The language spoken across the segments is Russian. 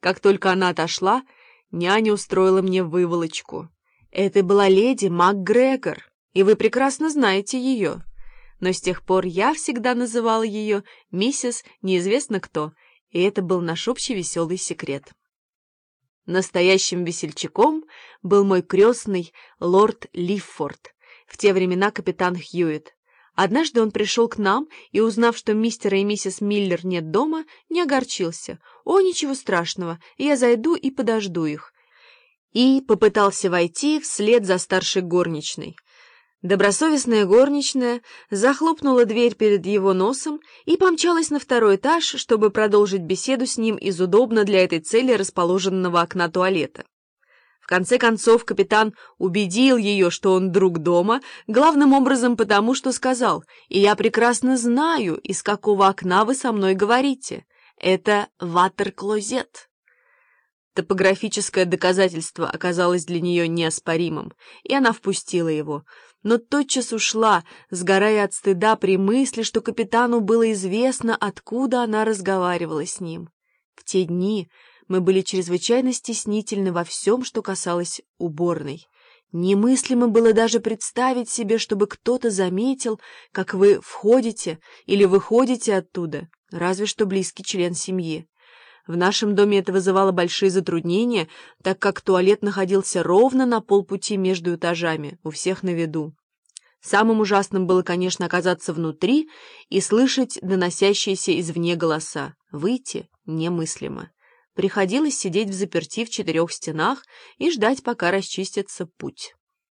Как только она отошла, няня устроила мне выволочку. Это была леди МакГрегор, и вы прекрасно знаете ее. Но с тех пор я всегда называла ее миссис неизвестно кто, и это был наш общий веселый секрет. Настоящим весельчаком был мой крестный лорд Лиффорд, в те времена капитан Хьюитт. Однажды он пришел к нам и, узнав, что мистера и миссис Миллер нет дома, не огорчился. «О, ничего страшного, я зайду и подожду их». И попытался войти вслед за старшей горничной. Добросовестная горничная захлопнула дверь перед его носом и помчалась на второй этаж, чтобы продолжить беседу с ним из удобно для этой цели расположенного окна туалета. В конце концов капитан убедил ее, что он друг дома, главным образом потому, что сказал: «И я прекрасно знаю, из какого окна вы со мной говорите. Это ватер-клозет». Топографическое доказательство оказалось для нее неоспоримым, и она впустила его, но тотчас ушла, сгорая от стыда при мысли, что капитану было известно, откуда она разговаривала с ним. В те дни мы были чрезвычайно стеснительны во всем, что касалось уборной. Немыслимо было даже представить себе, чтобы кто-то заметил, как вы входите или выходите оттуда, разве что близкий член семьи. В нашем доме это вызывало большие затруднения, так как туалет находился ровно на полпути между этажами, у всех на виду. Самым ужасным было, конечно, оказаться внутри и слышать доносящиеся извне голоса. Выйти немыслимо. Приходилось сидеть взаперти в 4 стенах и ждать, пока расчистится путь.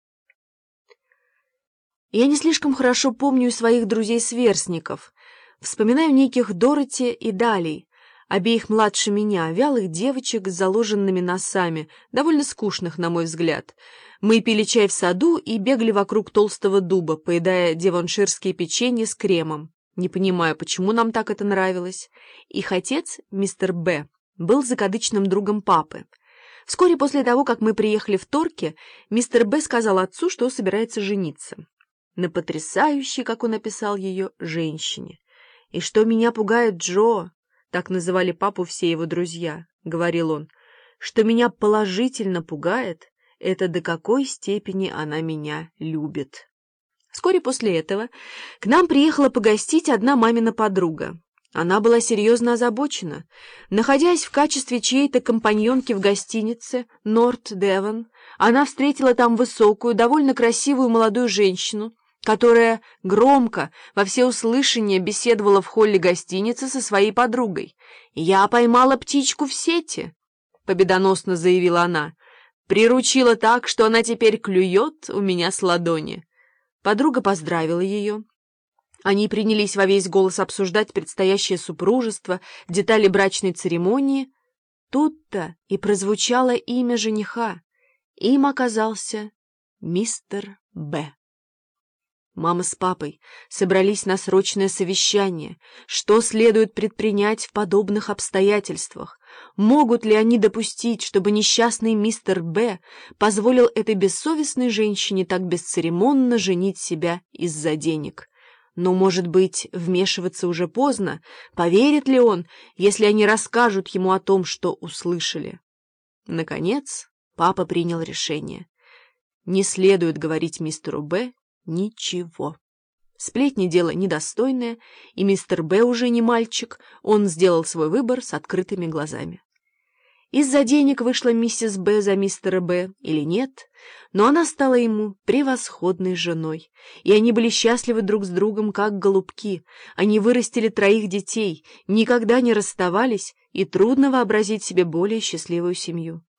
Я не слишком хорошо помню своих друзей-сверстников. Вспоминаю неких Дороти и Далей, обеих младше меня, вялых девочек с заложенными носами, довольно скучных, на мой взгляд. Мы пили чай в саду и бегали вокруг толстого дуба, поедая девонширские печенья с кремом. Не понимаю, почему нам так это нравилось. Их отец, мистер Б., был закадычным другом папы. Вскоре после того, как мы приехали в Торки, мистер Б. сказал отцу, что собирается жениться. На потрясающей, как он описал ее, женщине. «И что меня пугает, Джо», так называли папу все его друзья, — говорил он, — что меня положительно пугает, это до какой степени она меня любит. Вскоре после этого к нам приехала погостить одна мамина подруга. Она была серьезно озабочена. Находясь в качестве чьей-то компаньонки в гостинице «Норт Девон», она встретила там высокую, довольно красивую молодую женщину, которая громко, во всеуслышание беседовала в холле гостиницы со своей подругой. «Я поймала птичку в сети», — победоносно заявила она. «Приручила так, что она теперь клюет у меня с ладони». Подруга поздравила ее. Они принялись во весь голос обсуждать предстоящее супружество, детали брачной церемонии. Тут-то и прозвучало имя жениха. Им оказался мистер Б. Мама с папой собрались на срочное совещание. Что следует предпринять в подобных обстоятельствах? Могут ли они допустить, чтобы несчастный мистер Б. позволил этой бессовестной женщине так бесцеремонно женить себя из-за денег? Но, может быть, вмешиваться уже поздно? Поверит ли он, если они расскажут ему о том, что услышали? Наконец, папа принял решение. Не следует говорить мистеру Б. ничего. Сплетни — дело недостойное, и мистер Б. уже не мальчик, он сделал свой выбор с открытыми глазами. Из-за денег вышла миссис Б. за мистера Б. или нет, но она стала ему превосходной женой, и они были счастливы друг с другом, как голубки. Они вырастили 3 детей, никогда не расставались, и трудно вообразить себе более счастливую семью.